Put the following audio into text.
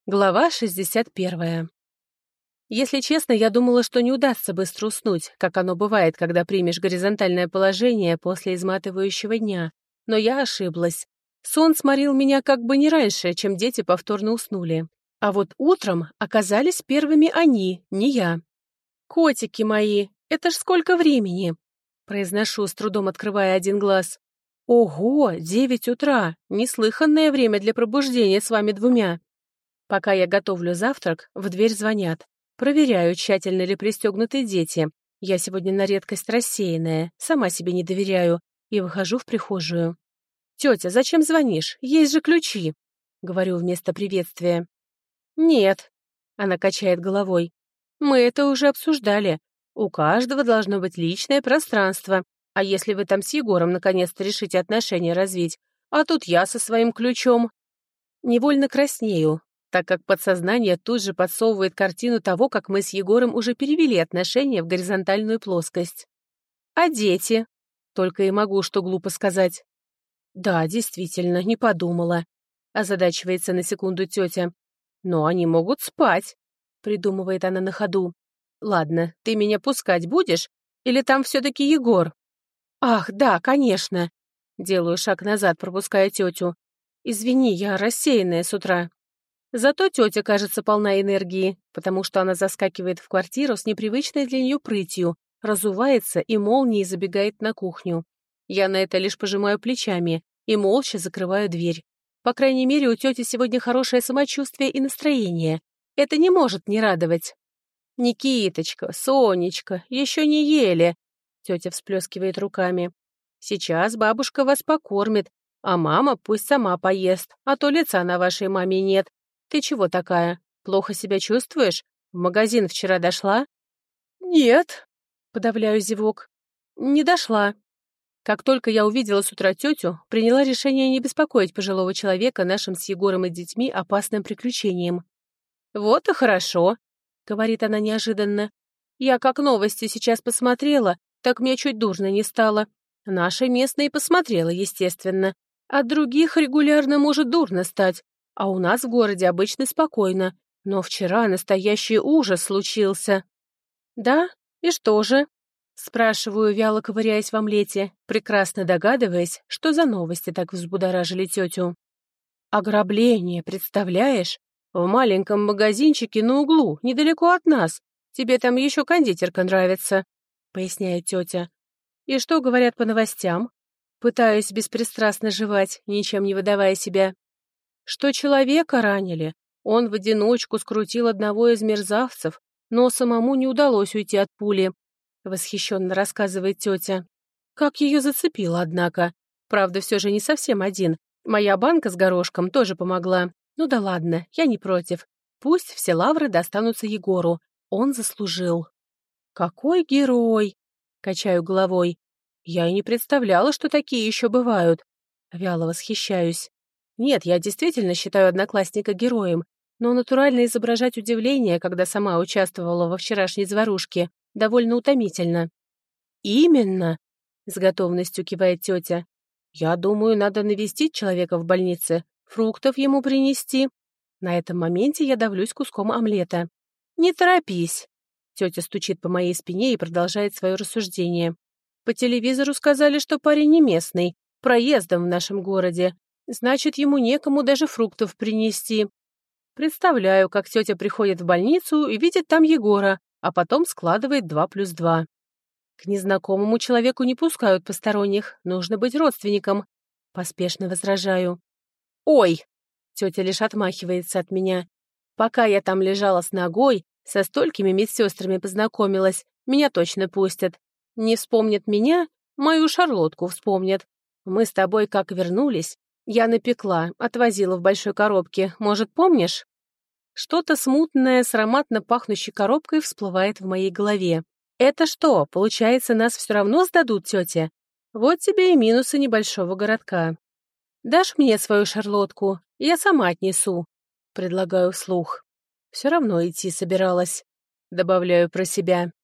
Глава 61. Если честно, я думала, что не удастся быстро уснуть, как оно бывает, когда примешь горизонтальное положение после изматывающего дня. Но я ошиблась. Сон сморил меня как бы не раньше, чем дети повторно уснули. А вот утром оказались первыми они, не я. «Котики мои, это ж сколько времени!» Произношу, с трудом открывая один глаз. «Ого, 9 утра! Неслыханное время для пробуждения с вами двумя!» Пока я готовлю завтрак, в дверь звонят. Проверяю, тщательно ли пристегнуты дети. Я сегодня на редкость рассеянная, сама себе не доверяю, и выхожу в прихожую. «Тетя, зачем звонишь? Есть же ключи!» — говорю вместо приветствия. «Нет», — она качает головой. «Мы это уже обсуждали. У каждого должно быть личное пространство. А если вы там с Егором наконец-то решите отношения развить? А тут я со своим ключом». Невольно краснею, так как подсознание тут же подсовывает картину того, как мы с Егором уже перевели отношения в горизонтальную плоскость. «А дети?» Только и могу что глупо сказать. «Да, действительно, не подумала», — озадачивается на секунду тетя. «Но они могут спать», — придумывает она на ходу. «Ладно, ты меня пускать будешь? Или там все-таки Егор?» «Ах, да, конечно». Делаю шаг назад, пропуская тетю. «Извини, я рассеянная с утра». Зато тетя кажется полна энергии, потому что она заскакивает в квартиру с непривычной для нее прытью, разувается и молнией забегает на кухню. Я на это лишь пожимаю плечами и молча закрываю дверь. По крайней мере, у тети сегодня хорошее самочувствие и настроение. Это не может не радовать. «Никиточка, Сонечка, еще не ели!» Тетя всплескивает руками. «Сейчас бабушка вас покормит, а мама пусть сама поест, а то лица на вашей маме нет. Ты чего такая? Плохо себя чувствуешь? В магазин вчера дошла?» «Нет», — подавляю зевок. «Не дошла». Как только я увидела с утра тетю, приняла решение не беспокоить пожилого человека нашим с Егором и детьми опасным приключением. «Вот и хорошо», — говорит она неожиданно. «Я как новости сейчас посмотрела, так мне чуть дурно не стало. Наши местные посмотрела, естественно. От других регулярно может дурно стать, а у нас в городе обычно спокойно. Но вчера настоящий ужас случился». «Да? И что же?» Спрашиваю, вяло ковыряясь в омлете, прекрасно догадываясь, что за новости так взбудоражили тетю. «Ограбление, представляешь? В маленьком магазинчике на углу, недалеко от нас. Тебе там еще кондитерка нравится», — поясняет тетя. «И что говорят по новостям?» Пытаюсь беспристрастно жевать, ничем не выдавая себя. «Что человека ранили. Он в одиночку скрутил одного из мерзавцев, но самому не удалось уйти от пули», — восхищенно рассказывает тетя. «Как ее зацепило, однако. Правда, все же не совсем один. Моя банка с горошком тоже помогла. Ну да ладно, я не против. Пусть все лавры достанутся Егору. Он заслужил». «Какой герой!» — качаю головой. «Я и не представляла, что такие еще бывают». Вяло восхищаюсь. Нет, я действительно считаю одноклассника героем, но натурально изображать удивление, когда сама участвовала во вчерашней заварушке, довольно утомительно. «Именно!» — с готовностью кивает тетя. «Я думаю, надо навестить человека в больнице, фруктов ему принести». На этом моменте я давлюсь куском омлета. «Не торопись!» Тетя стучит по моей спине и продолжает свое рассуждение. «По телевизору сказали, что парень не местный, проездом в нашем городе. Значит, ему некому даже фруктов принести». Представляю, как тетя приходит в больницу и видит там Егора, а потом складывает 2+2. К незнакомому человеку не пускают посторонних, нужно быть родственником. Поспешно возражаю. «Ой!» — тетя лишь отмахивается от меня. «Пока я там лежала с ногой, со столькими медсестрами познакомилась, меня точно пустят. Не вспомнят меня, мою шарлотку вспомнят. Мы с тобой как вернулись, я напекла, отвозила в большой коробке, может, помнишь?» Что-то смутное с ароматно пахнущей коробкой всплывает в моей голове. «Это что, получается, нас все равно сдадут, тетя? Вот тебе и минусы небольшого городка. Дашь мне свою шарлотку? Я сама отнесу», — предлагаю вслух. «Все равно идти собиралась», — добавляю про себя.